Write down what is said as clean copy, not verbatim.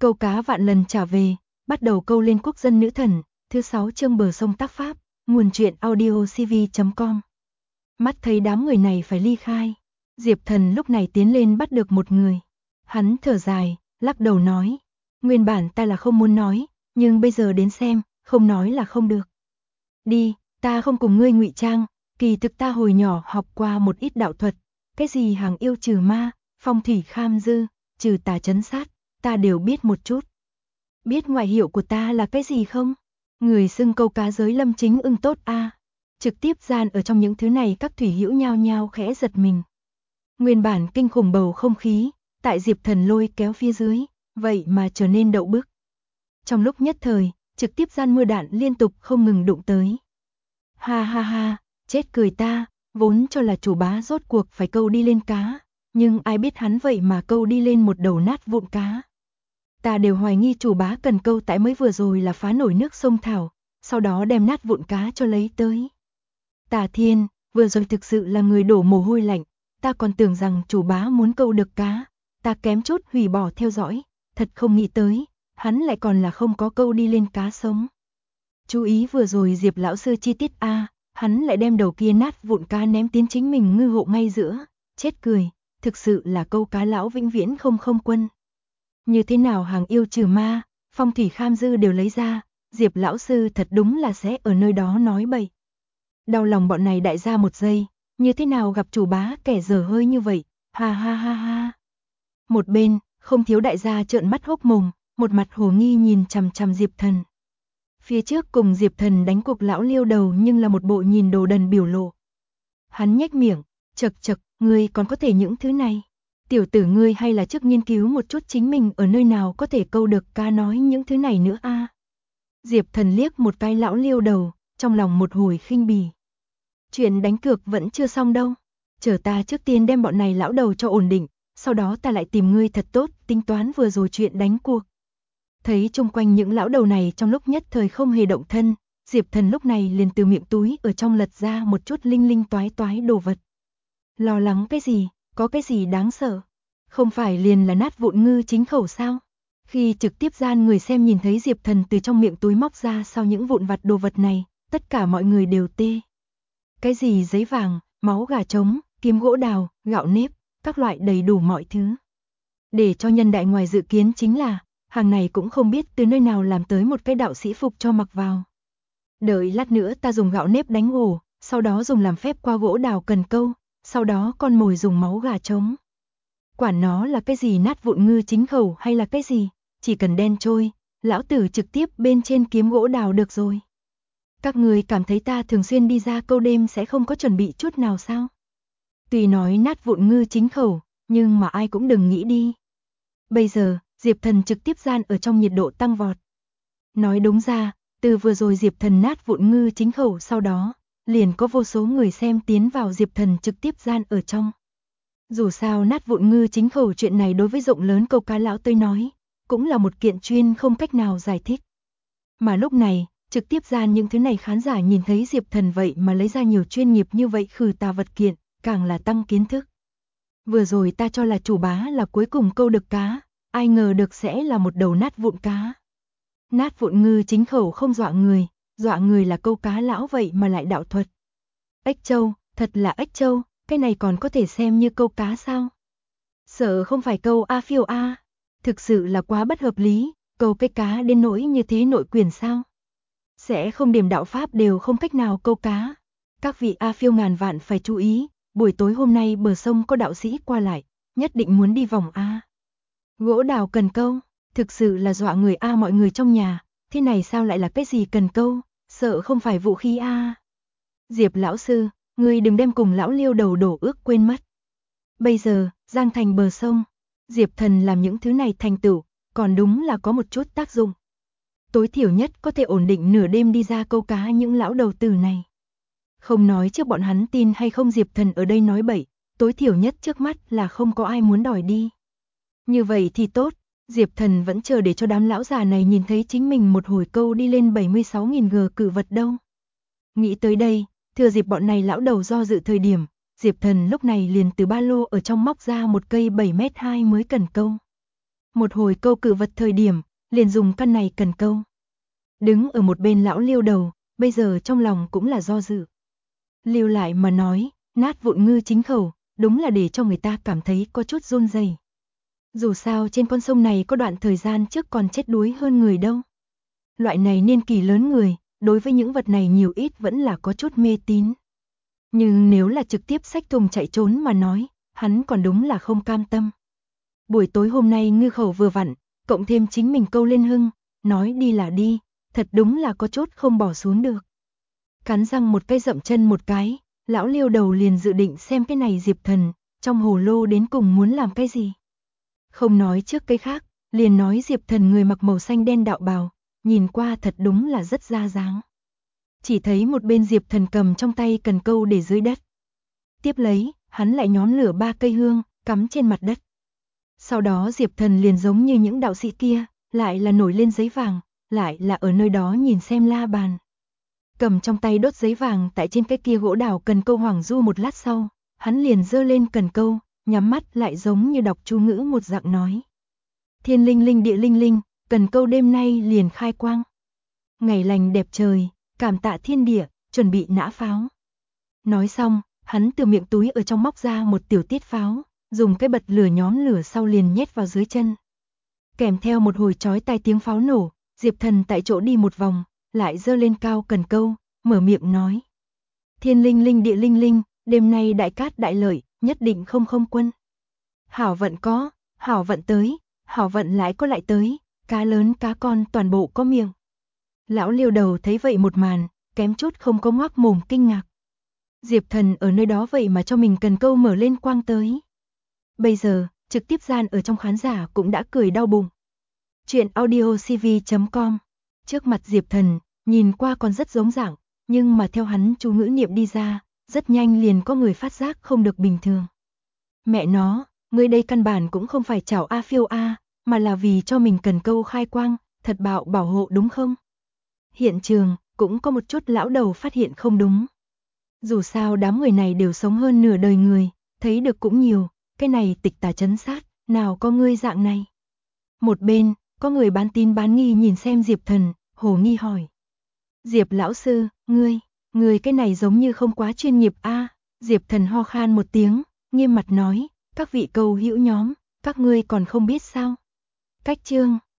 Câu cá vạn lần trả về, bắt đầu câu lên quốc dân nữ thần, thứ 6 chương bờ sông tác pháp, nguồn truyện audiocv.com. Mắt thấy đám người này phải ly khai, Diệp Thần lúc này tiến lên bắt được một người. Hắn thở dài, lắc đầu nói, nguyên bản ta là không muốn nói, nhưng bây giờ đến xem, không nói là không được. Đi, ta không cùng ngươi ngụy trang, kỳ thực ta hồi nhỏ học qua một ít đạo thuật, cái gì hàng yêu trừ ma, phong thủy kham dư, trừ tà trấn sát, ta đều biết một chút. Biết ngoại hiệu của ta là cái gì không? Người xưng câu cá giới Lâm Chính Ưng tốt a. Trực tiếp gian ở trong những thứ này các thủy hữu nhao nhao khẽ giật mình. Nguyên bản kinh khủng bầu không khí, tại Diệp Thần lôi kéo phía dưới, vậy mà trở nên đậu bức. Trong lúc nhất thời, trực tiếp gian mưa đạn liên tục không ngừng đụng tới. Ha ha ha, chết cười ta, vốn cho là chủ bá rốt cuộc phải câu đi lên cá, nhưng ai biết hắn vậy mà câu đi lên một đầu nát vụn cá. Ta đều hoài nghi chủ bá cần câu tại mới vừa rồi là phá nổi nước sông Thảo, sau đó đem nát vụn cá cho lấy tới. Tà Thiên, vừa rồi thực sự là người đổ mồ hôi lạnh, ta còn tưởng rằng chủ bá muốn câu được cá, ta kém chút hủy bỏ theo dõi, thật không nghĩ tới, hắn lại còn là không có câu đi lên cá sống. Chú ý vừa rồi Diệp lão sư chi tiết a, hắn lại đem đầu kia nát vụn cá ném tiến chính mình ngư hộ ngay giữa, chết cười, thực sự là câu cá lão vĩnh viễn không quân. Như thế nào hàng yêu trừ ma, phong thủy kham dư đều lấy ra, Diệp lão sư thật đúng là sẽ ở nơi đó nói bậy. Đau lòng bọn này đại gia một giây, như thế nào gặp chủ bá kẻ dở hơi như vậy, ha ha ha ha. Một bên, không thiếu đại gia trợn mắt hốc mồm, một mặt hồ nghi nhìn chằm chằm Diệp Thần. Phía trước cùng Diệp Thần đánh cuộc lão liêu đầu nhưng là một bộ nhìn đồ đần biểu lộ. Hắn nhếch miệng, chậc chậc, ngươi còn có thể những thứ này. Tiểu tử ngươi hay là trước nghiên cứu một chút chính mình ở nơi nào có thể câu được cá nói những thứ này nữa a. Diệp Thần liếc một cái lão liêu đầu, trong lòng một hồi khinh bỉ. Chuyện đánh cược vẫn chưa xong đâu. Chờ ta trước tiên đem bọn này lão đầu cho ổn định, sau đó ta lại tìm ngươi thật tốt, tính toán vừa rồi chuyện đánh cuộc. Thấy chung quanh những lão đầu này trong lúc nhất thời không hề động thân, Diệp Thần lúc này liền từ miệng túi ở trong lật ra một chút linh linh toái toái đồ vật. Lo lắng cái gì, có cái gì đáng sợ? Không phải liền là nát vụn ngư chính khẩu sao? Khi trực tiếp gian người xem nhìn thấy Diệp Thần từ trong miệng túi móc ra sau những vụn vặt đồ vật này, tất cả mọi người đều tê. Cái gì giấy vàng, máu gà trống, kiếm gỗ đào, gạo nếp, các loại đầy đủ mọi thứ. Để cho nhân đại ngoài dự kiến chính là, hàng này cũng không biết từ nơi nào làm tới một cái đạo sĩ phục cho mặc vào. Đợi lát nữa ta dùng gạo nếp đánh ổ, sau đó dùng làm phép qua gỗ đào cần câu, sau đó con mồi dùng máu gà trống. Quản nó là cái gì nát vụn ngư chính khẩu hay là cái gì, chỉ cần đen trôi, lão tử trực tiếp bên trên kiếm gỗ đào được rồi. Các người cảm thấy ta thường xuyên đi ra câu đêm sẽ không có chuẩn bị chút nào sao? Tuy nói nát vụn ngư chính khẩu, nhưng mà ai cũng đừng nghĩ đi. Bây giờ, Diệp Thần trực tiếp gian ở trong nhiệt độ tăng vọt. Nói đúng ra, từ vừa rồi Diệp Thần nát vụn ngư chính khẩu sau đó, liền có vô số người xem tiến vào Diệp Thần trực tiếp gian ở trong. Dù sao nát vụn ngư chính khẩu chuyện này đối với rộng lớn câu cá lão tới nói, cũng là một kiện chuyên không cách nào giải thích. Mà lúc này, trực tiếp gian những thứ này khán giả nhìn thấy Diệp Thần vậy mà lấy ra nhiều chuyên nghiệp như vậy khử tà vật kiện, càng là tăng kiến thức. Vừa rồi ta cho là chủ bá là cuối cùng câu được cá, ai ngờ được sẽ là một đầu nát vụn cá. Nát vụn ngư chính khẩu không dọa người là câu cá lão vậy mà lại đạo thuật. Ếch châu, thật là ếch châu, cái này còn có thể xem như câu cá sao? Sợ không phải câu A phiêu A, thực sự là quá bất hợp lý, câu cái cá đến nỗi như thế nội quyền sao? Sẽ không điểm đạo pháp đều không cách nào câu cá. Các vị A phiêu ngàn vạn phải chú ý, buổi tối hôm nay bờ sông có đạo sĩ qua lại, nhất định muốn đi vòng A. Gỗ đào cần câu, thực sự là dọa người A mọi người trong nhà, thế này sao lại là cái gì cần câu, sợ không phải vũ khí A. Diệp lão sư, ngươi đừng đem cùng lão liêu đầu đổ ước quên mất. Bây giờ, Giang Thành bờ sông, Diệp Thần làm những thứ này thành tựu, còn đúng là có một chút tác dụng. Tối thiểu nhất có thể ổn định nửa đêm đi ra câu cá những lão đầu tử này. Không nói trước bọn hắn tin hay không Diệp Thần ở đây nói bậy, tối thiểu nhất trước mắt là không có ai muốn đòi đi. Như vậy thì tốt, Diệp Thần vẫn chờ để cho đám lão già này nhìn thấy chính mình một hồi câu đi lên 76.000 g cự vật đâu. Nghĩ tới đây, thừa dịp bọn này lão đầu do dự thời điểm, Diệp Thần lúc này liền từ ba lô ở trong móc ra một cây 7m2 mới cần câu. Một hồi câu cử vật thời điểm, liền dùng căn này cần câu. Đứng ở một bên lão Liêu đầu, bây giờ trong lòng cũng là do dự. Lưu lại mà nói, nát vụn ngư chính khẩu, đúng là để cho người ta cảm thấy có chút run rẩy. Dù sao trên con sông này có đoạn thời gian trước còn chết đuối hơn người đâu. Loại này niên kỷ lớn người, đối với những vật này nhiều ít vẫn là có chút mê tín. Nhưng nếu là trực tiếp xách thùng chạy trốn mà nói, hắn còn đúng là không cam tâm. Buổi tối hôm nay ngư khẩu vừa vặn, cộng thêm chính mình câu lên hưng, nói đi là đi, thật đúng là có chút không bỏ xuống được. Cắn răng một cái dậm chân một cái, lão Liêu đầu liền dự định xem cái này Diệp Thần, trong hồ lô đến cùng muốn làm cái gì. Không nói trước cái khác, liền nói Diệp Thần người mặc màu xanh đen đạo bào, nhìn qua thật đúng là rất ra dáng. Chỉ thấy một bên Diệp Thần cầm trong tay cần câu để dưới đất. Tiếp lấy, hắn lại nhóm lửa 3 cây hương, cắm trên mặt đất. Sau đó Diệp Thần liền giống như những đạo sĩ kia, lại là nổi lên giấy vàng, lại là ở nơi đó nhìn xem la bàn. Cầm trong tay đốt giấy vàng tại trên cái kia gỗ đào cần câu hoàng du một lát sau, hắn liền giơ lên cần câu, nhắm mắt lại giống như đọc chú ngữ một dạng nói. Thiên linh linh địa linh linh, cần câu đêm nay liền khai quang. Ngày lành đẹp trời, cảm tạ thiên địa, chuẩn bị nã pháo. Nói xong, hắn từ miệng túi ở trong móc ra một tiểu tiết pháo, dùng cái bật lửa nhóm lửa sau liền nhét vào dưới chân. Kèm theo một hồi chói tai tiếng pháo nổ, Diệp Thần tại chỗ đi một vòng, lại giơ lên cao cần câu, mở miệng nói. Thiên linh linh địa linh linh, đêm nay đại cát đại lợi, nhất định không không quân. Hảo vận có, hảo vận tới, hảo vận lại có lại tới, cá lớn cá con toàn bộ có miệng. Lão Liêu đầu thấy vậy một màn, kém chút không có ngoác mồm kinh ngạc. Diệp Thần ở nơi đó vậy mà cho mình cần câu mở lên quang tới. Bây giờ, trực tiếp gian ở trong khán giả cũng đã cười đau bụng. Chuyện audiocv.com. Trước mặt Diệp Thần, nhìn qua còn rất giống dạng, nhưng mà theo hắn chú ngữ niệm đi ra, rất nhanh liền có người phát giác không được bình thường. Mẹ nó, ngươi đây căn bản cũng không phải chảo A phiêu A, mà là vì cho mình cần câu khai quang, thật bạo bảo hộ đúng không? Hiện trường, cũng có một chút lão đầu phát hiện không đúng. Dù sao đám người này đều sống hơn nửa đời người, thấy được cũng nhiều, cái này tịch tà chấn sát, nào có ngươi dạng này. Một bên, có người bán tín bán nghi nhìn xem Diệp Thần, hồ nghi hỏi. Diệp lão sư, ngươi cái này giống như không quá chuyên nghiệp a. Diệp Thần ho khan một tiếng, nghiêm mặt nói, các vị câu hữu nhóm, các ngươi còn không biết sao. Cách chương